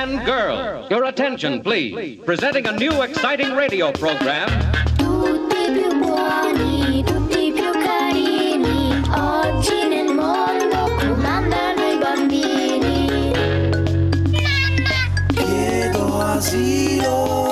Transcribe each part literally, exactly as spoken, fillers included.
and girls, your attention please. Presenting a new exciting radio program. Tutti più buoni, tutti più carini, oggi nel mondo comandano i bambini. Chiedo asilo.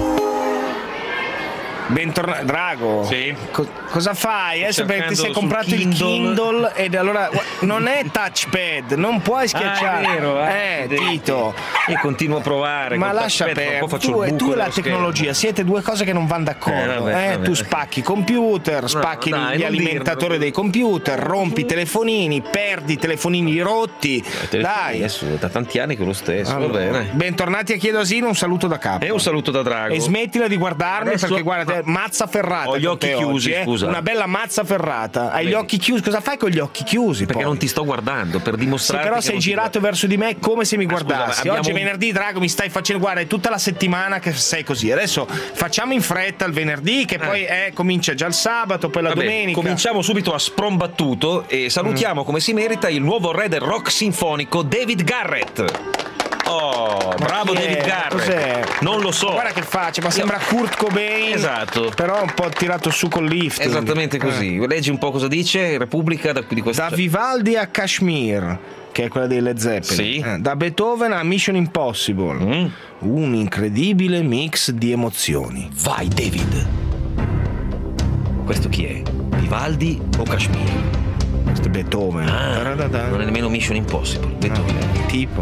Bentornato, Drago. Sì. Co- cosa fai? Adesso perché ti sei Cercando comprato sul il Kindle. Kindle ed allora gu- non è touchpad, non puoi schiacciare. Ah, è vero, eh. eh, Tito. E continuo a provare. Ma col lascia touchpad, perdere, poi faccio tu, il e buco tu e la dello tecnologia schermo. siete due cose che non vanno d'accordo. Eh, vabbè, eh? vabbè. Tu spacchi computer, spacchi dai, gli non alimentatori dirlo. dei computer, rompi i telefonini, perdi i telefonini rotti. Dai. Adesso da tanti anni che è lo stesso, va Allora, bene. bentornati a Chiedo Asilo, un saluto da capo. E un saluto da Drago. E smettila di guardarmi Adesso- perché guarda, te, mazza ferrata. Ho gli con occhi te chiusi, oggi, eh. scusa. Una bella mazza ferrata. Hai Vedi. gli occhi chiusi. Cosa fai con gli occhi chiusi? Perché poi? non ti sto guardando, per Sì, dimostrare però che sei non ti girato guardo. verso di me come se mi Ah, scusa, guardassi. abbiamo Oggi è un- venerdì, Drago, mi stai facendo. Guarda, è tutta la settimana che sei così. Adesso facciamo in fretta il venerdì, che poi eh, comincia già il sabato, poi la Vabbè, domenica. cominciamo subito a sprombattuto e salutiamo come si merita il nuovo re del rock sinfonico David Garrett. Oh, Ma bravo chi è? David Garrett. Cos'è? Non lo so. Guarda che faccia, ma sembra Kurt Cobain. Esatto. Però un po' tirato su col lift. Esattamente così. Leggi un po' cosa dice Repubblica da, di questa. Da Vivaldi a Kashmir, che è quella dei Led Zeppelin. Sì. Eh, da Beethoven a Mission Impossible. Mm. Un incredibile mix di emozioni. Vai David. Questo chi è? Vivaldi o Kashmir? Questo è Beethoven. Ah, Taradada. non è nemmeno Mission Impossible. Beethoven. Ah, tipo.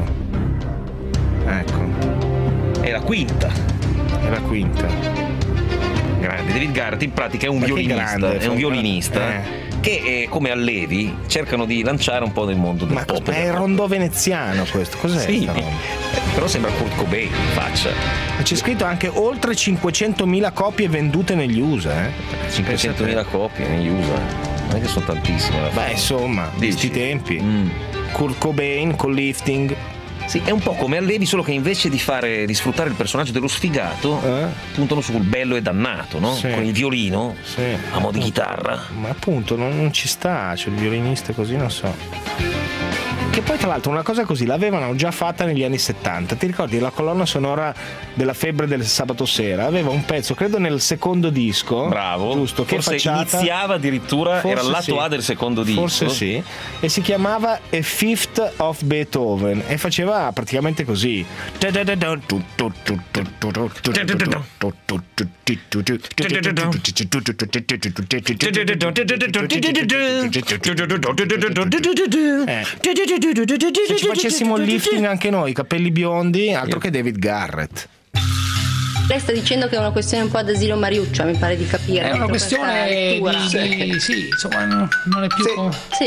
Ecco, È la quinta. è la quinta. Grande. David Garrett in pratica è un Ma che violinista. grande, è un violinista eh. che eh, come allevi cercano di lanciare un po' nel mondo del Ma pop. è il rondò veneziano questo, cos'è? Sì, sta roba? eh, però sembra Kurt Cobain in faccia. Ma c'è scritto anche oltre cinquecentomila copie vendute negli U S A, eh? cinquecentomila copie negli U S A. Non è che sono tantissime. alla Beh, fine. insomma, di Dici? sti tempi. Mm. Kurt Cobain con lifting. Sì, è un po' come allevi, solo che invece di fare di sfruttare il personaggio dello sfigato, Eh? puntano sul bello e dannato, no? Sì. Con il violino Sì. a mo' di chitarra. Ma appunto non, non ci sta, cioè il violinista così non so. Che poi tra l'altro una cosa così l'avevano già fatta negli anni settanta. Ti ricordi la colonna sonora della Febbre del sabato sera? Aveva un pezzo, credo nel secondo disco. Bravo, Giusto, che forse facciata. iniziava addirittura, era Forse lato sì. A del secondo disco. Forse sì. E si chiamava A Fifth of Beethoven e faceva praticamente così. Eh. Se ci facessimo il lifting anche noi, capelli biondi, altro che David Garrett. Lei sta dicendo che è una questione un po' ad asilo Mariuccia, mi pare di capire. È una dentro questa questione lettura. di, di- sì, insomma, no- non è più. Sì.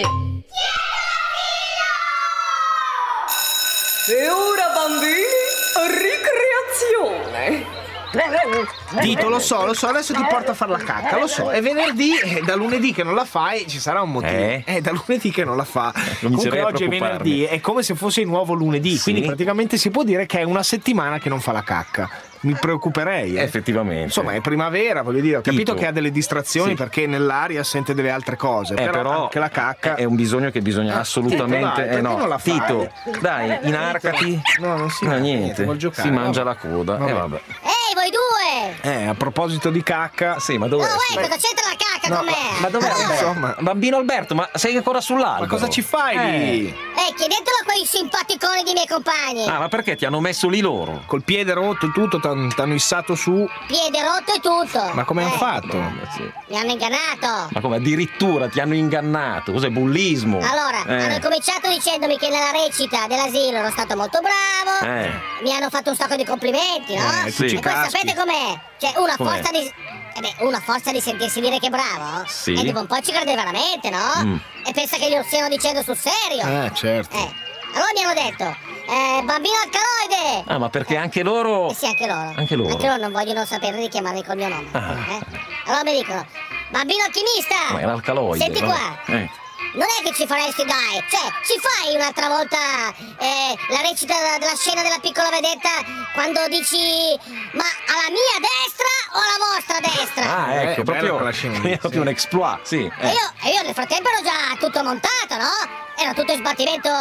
E ora bambini, ricreazione. Tito, lo so, lo so, adesso ti porto a fare la cacca, lo so, è venerdì, è da lunedì che non la fai, ci sarà un motivo. Eh? È da lunedì che non la fa. Comunque Comincerei a oggi è preoccuparmi. venerdì, è come se fosse il nuovo lunedì, Sì. quindi praticamente si può dire che è una settimana che non fa la cacca. Mi preoccuperei. eh. Effettivamente. Insomma, è primavera, voglio dire, ho capito Tito. che ha delle distrazioni Sì. perché nell'aria sente delle altre cose, Eh, però, però anche la cacca è un bisogno che bisogna Eh, assolutamente. Tito, dai, eh, perché no. non la fai? Tito, dai, inarcati. No, non si No, fa niente. vuol giocare. Si mangia Vabbè. la coda. Vabbè. E vabbè. Ehi, voi due! Eh, a proposito di cacca, Sì, ma dove? No, uè, cosa c'entra la cacca No, con me? Ma dov'è? Allora, insomma. Bambino Alberto, ma sei ancora sull'albero? ma cosa ci fai lì? Eh, chiedetelo a quei simpaticoni di miei compagni. Ah, ma perché ti hanno messo lì loro? Col piede rotto e tutto, t'han- t'hanno issato su. Piede rotto e tutto. Ma come Eh, hanno fatto? Ma sì. Mi hanno ingannato. Ma come addirittura ti hanno ingannato? Cos'è bullismo? Allora, Eh. hanno cominciato dicendomi che nella recita dell'asilo ero stato molto bravo. Eh. Mi hanno fatto un sacco di complimenti, no? Eh, tu e ci poi caschi. sapete com'è? Cioè, una Com'è? forza di. Eh beh, una forza di sentirsi dire che è bravo. Sì. E dopo un po' ci crede veramente, no? Mm. E pensa che glielo stiano dicendo sul serio. Eh, certo. Eh, allora mi hanno detto, eh, bambino alcaloide! Ah, ma perché anche loro. Eh sì, anche loro. Anche loro. Anche loro non vogliono sapere di chiamarmi col mio nome. Ah. eh. Allora mi dicono, bambino alchimista! Ma è l'alcaloide. Senti vabbè. qua. Eh. Non è che ci faresti, dai, cioè, ci fai un'altra volta eh, la recita della scena della piccola vedetta quando dici, ma alla mia destra o alla vostra destra? Ah, Eh, ecco, bella proprio, quella scena lì, proprio sì. un exploit, sì. E eh. io, e io nel frattempo ero già tutto montato, no? Era tutto in sbattimento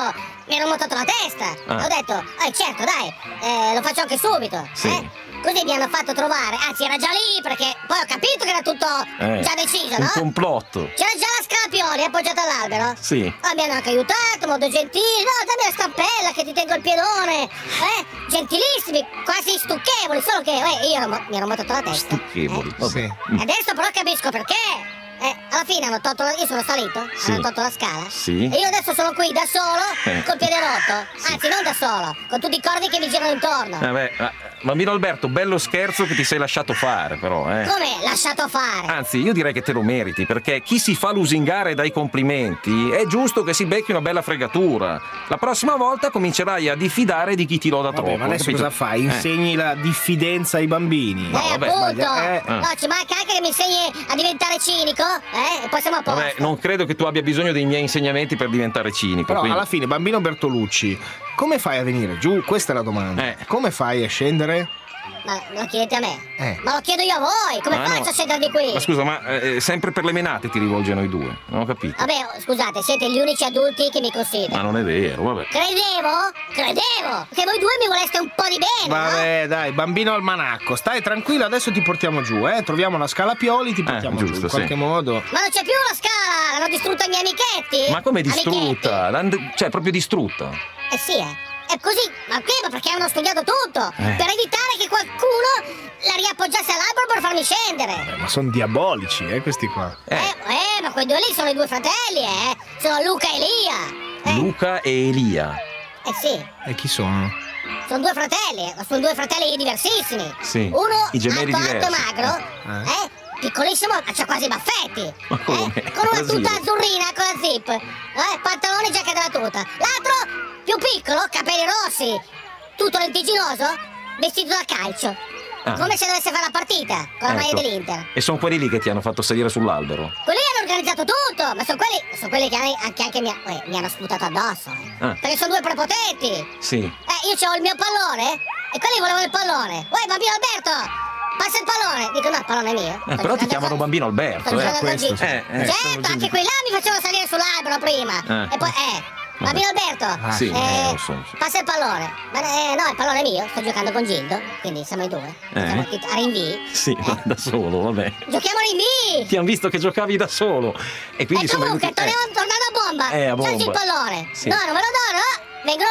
mi ero montato la testa. Ah. Ho detto, eh certo, dai, eh, lo faccio anche subito. Sì. Eh? Così mi hanno fatto trovare, anzi era già lì perché poi ho capito che era tutto Eh, già deciso, un no? complotto. C'era già la Scalapioli appoggiata all'albero. Sì. Oh, mi hanno anche aiutato, molto gentili. No, dammi la stampella che ti tengo il piedone. Eh, gentilissimi, quasi stucchevoli, solo che eh, io ero mo- mi ero montato la testa. Stucchevoli. Eh, Vabbè. E adesso però capisco perché. Eh, alla fine hanno tolto la... io sono salito, Sì. hanno tolto la scala. Sì. E io adesso sono qui da solo, Eh. col piede rotto. Anzi, non da solo, con tutti i corvi che mi girano intorno. Vabbè, ma- bambino Alberto, bello scherzo che ti sei lasciato fare, però, eh. Come lasciato fare? Anzi, io direi che te lo meriti, perché chi si fa lusingare dai complimenti è giusto che si becchi una bella fregatura. La prossima volta comincerai a diffidare di chi ti loda troppo. Vabbè, ma adesso capito? cosa fai? Eh. Insegni la diffidenza ai bambini. Eh, vabbè, appunto! sbaglia- eh. No, ci manca anche che mi insegni a diventare cinico, eh? E poi siamo a posto. Vabbè, non credo che tu abbia bisogno dei miei insegnamenti per diventare cinico. Però quindi- alla fine, bambino Bertolucci, come fai a venire giù? Questa è la domanda. Eh. Come fai a scendere? Ma lo chiedete a me? Eh. Ma lo chiedo io a voi! Come Ah, faccio no. a scendere di qui? Ma scusa, ma eh, sempre per le menate ti rivolgi a noi due? Non ho capito. Vabbè, oh, scusate, siete gli unici adulti che mi Ma considerano. non è vero, vabbè. Credevo, credevo che voi due mi voleste un po' di bene, no? Vabbè, dai, bambino almanacco, stai tranquillo, adesso ti portiamo giù, eh? Troviamo la Scalapioli, ti portiamo giù giusto, in qualche sì. modo. Ma non c'è più la scala, l'hanno distrutta i miei amichetti. Ma come Amichetti. distrutta? L'han- Cioè, proprio distrutta. Eh sì, eh. È così, ma che? Ma perché hanno studiato tutto? Eh. Per evitare che qualcuno la riappoggiasse all'albero per farmi scendere. Ma sono diabolici, eh, questi qua. Eh. eh, ma quei due lì sono i due fratelli, eh. Sono Luca e Elia. Eh, Luca e Elia. eh sì, E chi sono? sono due fratelli, eh, sono due fratelli diversissimi. Sì, Uno i gemelli alto, alto, diversi. magro, Eh. eh, piccolissimo, c'ha quasi i baffetti. Ma come? Eh, con una Asilo. tuta azzurrina con la zip, eh, pantaloni e giacca della tuta. L'altro più piccolo, capelli rossi, tutto lentiginoso, vestito da calcio. Ah. Come se dovesse fare la partita con la maglia Ecco. dell'Inter. E sono quelli lì che ti hanno fatto salire sull'albero. Quelli hanno organizzato tutto, ma sono quelli, sono quelli che hanno- anche, anche mi, eh, mi hanno sputato addosso. eh. Ah. Perché sono due prepotenti. Sì. Eh, io c'avevo il mio pallone e quelli volevano il pallone. Uè, bambino Alberto, passa il pallone. Dico, no, il pallone è mio. Eh, Sto però ti giocando chiamano con- bambino Alberto, sto eh. giocando con questo Gigi. sì. Eh, eh, certo, anche quelli là mi facevano salire sull'albero prima. Eh. E poi, eh, bambino Alberto, Sì, eh, eh, lo so, sì. passa il pallone. Ma eh, no, il pallone è mio, sto giocando con Gildo, quindi siamo i due. Eh. Siamo a rinvii. Sì, Eh, da solo, vabbè. Giochiamo a rinvii! Ti hanno visto che giocavi da solo. E quindi E sono comunque, venuti- torniamo, tornando a bomba. Eh, a bomba. C'è il pallone. Sì. No, non me lo do, no? Vengono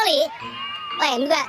lì. Uè, beh,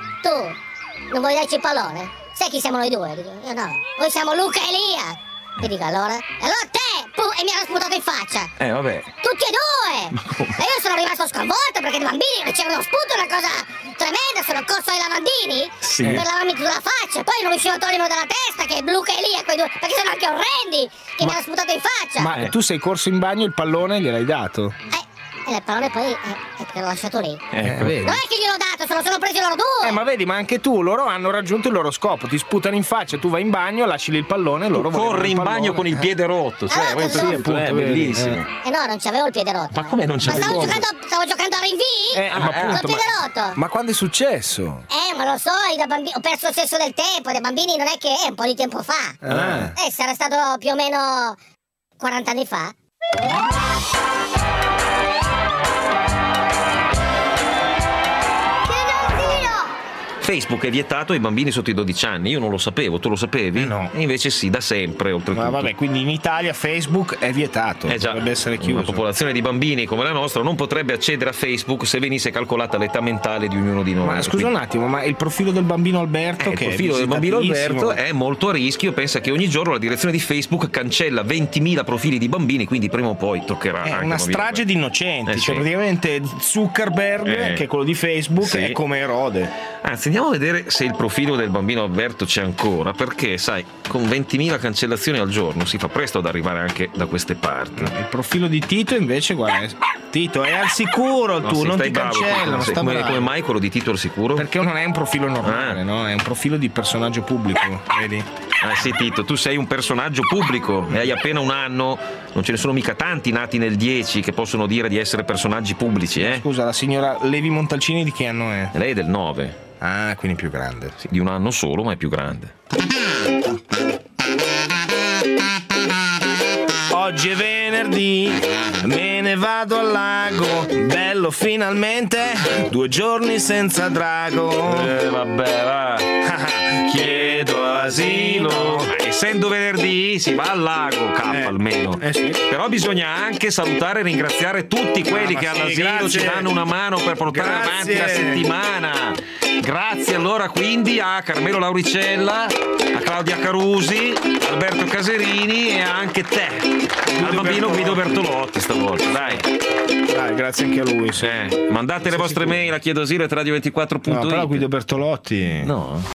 tu, non vuoi darci il pallone? Sai chi siamo noi due? Dico, io no. Noi siamo Luca e Elia. E dico, allora? E allora te! Puh, e mi hanno sputato in faccia. Eh, vabbè. Tutti e due! come? E io sono rimasto sconvolto perché i bambini ricevono sputo, è una cosa tremenda. Sono corso ai lavandini Sì. per lavarmi tutta la faccia. Poi non riuscivo a toglierlo dalla testa, che Luca e Elia, quei due, perché sono anche orrendi, che mi hanno sputato in faccia. Ma Eh. tu sei corso in bagno, il pallone gliel'hai dato? Eh, e il pallone poi eh, è perché l'ho lasciato lì. Ecco. vedi? Non è che gliel'ho dato, se lo sono presi loro due. Eh, ma vedi, ma anche tu, loro hanno raggiunto il loro scopo, ti sputano in faccia, tu vai in bagno, lasci lì il pallone, loro volevano Corri in il bagno pallone. con il piede rotto, cioè, Ah, questo sì, è appunto, è vedi, bellissimo. Eh no, non c'avevo il piede rotto. Ma come non Ma c'avevi? stavo Come? giocando, stavo giocando a rinvii? Eh, ma Con il appunto, piede ma, rotto. ma quando è successo? Eh, ma lo so, io da bambi- ho perso il senso del tempo, dai bambini non è che è un po' di tempo fa. Ah. Eh, sarà stato più o meno quaranta anni fa. Facebook è vietato ai bambini sotto i dodici anni, io non lo sapevo, tu lo sapevi? No. E invece sì, da sempre, oltretutto. Ma vabbè, quindi in Italia Facebook è vietato, Eh già, dovrebbe essere una chiuso. popolazione di bambini come la nostra non potrebbe accedere a Facebook se venisse calcolata l'età mentale di ognuno di noi. Ma scusa Quindi- un attimo, ma il profilo del bambino Alberto Eh, il che profilo è del bambino visitatissimo, Alberto è molto a rischio. Pensa che ogni giorno la direzione di Facebook cancella ventimila profili di bambini, quindi prima o poi toccherà è anche una bambino strage di Alberto. innocenti, Eh, cioè sì. praticamente Zuckerberg, Eh. che è quello di Facebook, Sì. è come Erode. Anzi, andiamo a vedere se il profilo del bambino Alberto c'è ancora, perché sai, con ventimila cancellazioni al giorno si fa presto ad arrivare anche da queste parti. Il profilo di Tito invece, guarda, è- Tito è al sicuro, No, tu sì, non stai ti bravo, cancellano, sì, sta come, bravo. come mai quello di Tito al sicuro? Perché non è un profilo normale, Ah. no? È un profilo di personaggio pubblico, vedi? Ah sì Tito, tu sei un personaggio pubblico e hai appena un anno, non ce ne sono mica tanti nati nel dieci che possono dire di essere personaggi pubblici, eh? Scusa, la signora Levi Montalcini di che anno è? Lei è del nove, Ah, quindi più grande. sì, di un anno solo, ma è più grande. Oggi è venerdì, me ne vado al lago, bello finalmente, due giorni senza drago. Eh, vabbè, va. Chiedo asilo. Ma essendo venerdì si va al lago, K Eh, almeno. eh sì. Però bisogna anche salutare e ringraziare tutti quelli Ah, ma che sì, all'asilo grazie. ci danno una mano per portare Grazie. avanti la settimana. Grazie allora quindi a Carmelo Lauricella, a Claudia Carusi, Alberto Caserini e anche te, al bambino Guido Bertolotti stavolta, dai. Dai, grazie anche a lui. Sì. Eh, mandate le vostre mail a chiedoasilo at radio ventiquattro punto it. No, però Guido Bertolotti. No.